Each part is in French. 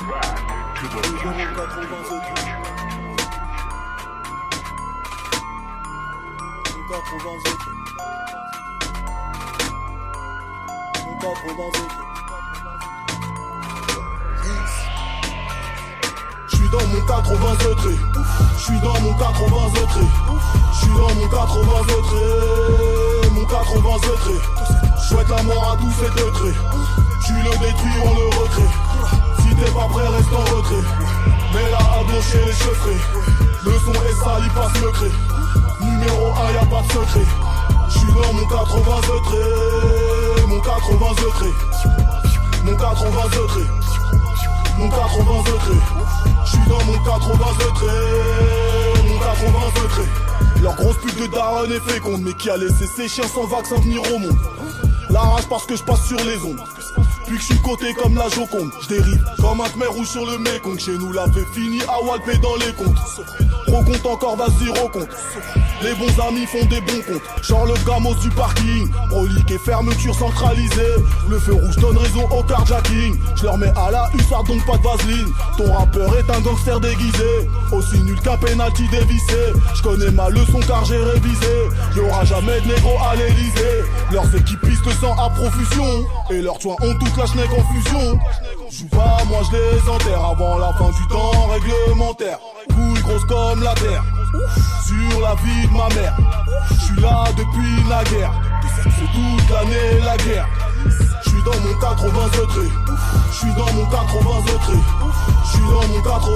J'suis dans mon 80 tré, j'suis dans mon 80 tré, j'suis dans mon 80 tré, mon 80 tré. J'souhaite la mort à tous ces deux traits. Tu le détruis, on le recrée. Si t'es pas prêt, reste en retrait. Mais là à blanchir les cheveux. Le son est sale, il passe le cré. Numéro 1, y'a pas de secret. J'suis dans mon 80 tré, mon 80 tré, mon 80 tré, mon 80 tré. J'suis dans mon 80 tré, mon 80 tré. Leur grosse pute de daronne est féconde, mais qui a laissé ses chiens sans vaccin venir au monde. La rage parce que je passe sur les ondes. Puis que je suis coté comme la Joconde. Je dérive comme un khmer rouge sur le Mekong. Chez nous la fait fini à walper dans les comptes. Recompte encore, vas-y recompte. Les bons amis font des bons comptes. Genre le gamos du parking. Prolique et fermeture centralisée. Le feu rouge donne raison au carjacking. Je leur mets à la hussarde donc pas de vaseline. Ton rappeur est un gangster déguisé. Aussi nul qu'un penalty dévissé. Je connais ma leçon car j'ai révisé. Y'aura jamais de négro à l'Elysée. Leurs équipes pissent le sang à profusion. Et leurs toits ont toute la schneck en fusion. Joue pas, moi je les enterre avant la fin du temps réglementaire. Couille grosse comme la terre. Sur la vie de ma mère. J'suis là depuis la guerre. C'est toute l'année la guerre. J'suis dans mon 80 tré. J'suis dans mon 80 tré. J'suis dans mon 80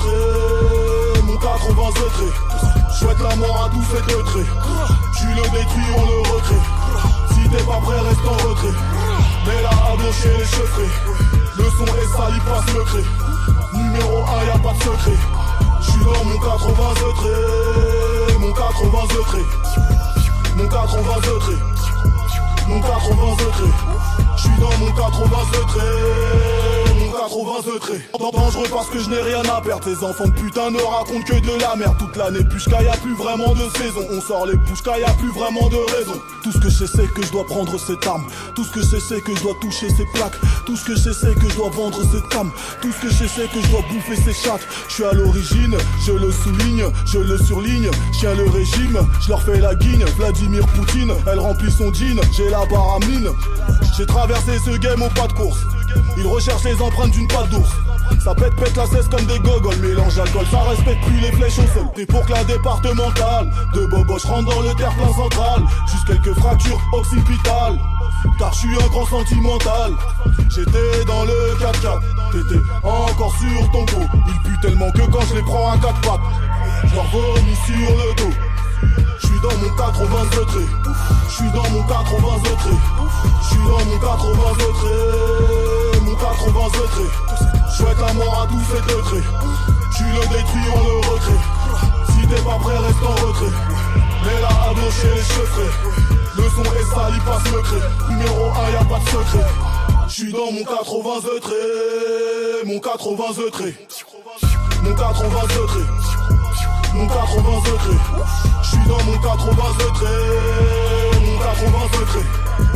tré. Mon 80 tré. J'souhaite la mort à tous ces deux traits. Tu le détruis, on le recrée. Si t'es pas prêt, reste en retrait. Mais là à blanchir les cheveux. Le son est sale, il passe le cré. Numéro 1, y'a pas de secret. J'suis dans mon 80 tré, mon 80 tré, mon 80 tré, mon 80 tré. J'suis dans mon 80 tré, mon 80 tré. Dangereux parce que je n'ai rien à perdre. Tes enfants de putain ne racontent que de la merde. Toute l'année puisqu'il y a plus vraiment de saison. On sort les pouces car y a plus vraiment de raison. Tout ce que je sais c'est que je dois prendre cette arme. Tout ce que je sais c'est que je dois toucher ces plaques. Tout ce que je sais c'est que je dois vendre cette cam. Tout ce que je sais c'est que je dois bouffer ces chattes. Je suis à l'origine, je le souligne, je le surligne. Je tiens le régime, je leur fais la guigne. Vladimir Poutine, elle remplit son jean. J'ai la baramine. J'ai traversé ce game au pas de course. Ils recherchent les empreintes d'une patte d'ours. Ça pète la cesse comme des gogoles. Mélange alcool, ça respecte plus les flèches au sol. T'es pour que la départementale de Boboche rentre dans le terre-plein central. Juste quelques fractures occipitales. Car je suis un grand sentimental. J'étais dans le 4x4. T'étais encore sur ton dos. Il pue tellement que quand je les prends à 4 pattes, je leur vomis sur le dos. J'suis dans mon 80 tré. J'suis dans mon 80 tré. J'suis dans mon 80 tré. Mon 80 tré. J'souhaite la mort à tous ces deux traits. Tu le détruis, on le recrée. Si t'es pas prêt, reste en retrait. Mais là à blanchir les cheveux. Le son est sale, il passe le cré. Numéro 1, y'a pas de secret. J'suis dans mon 80 tré. Mon 80 tré. Mon 80 tré. Mon 80 tré. J'suis dans mon 80 tré. Mon 80 tré.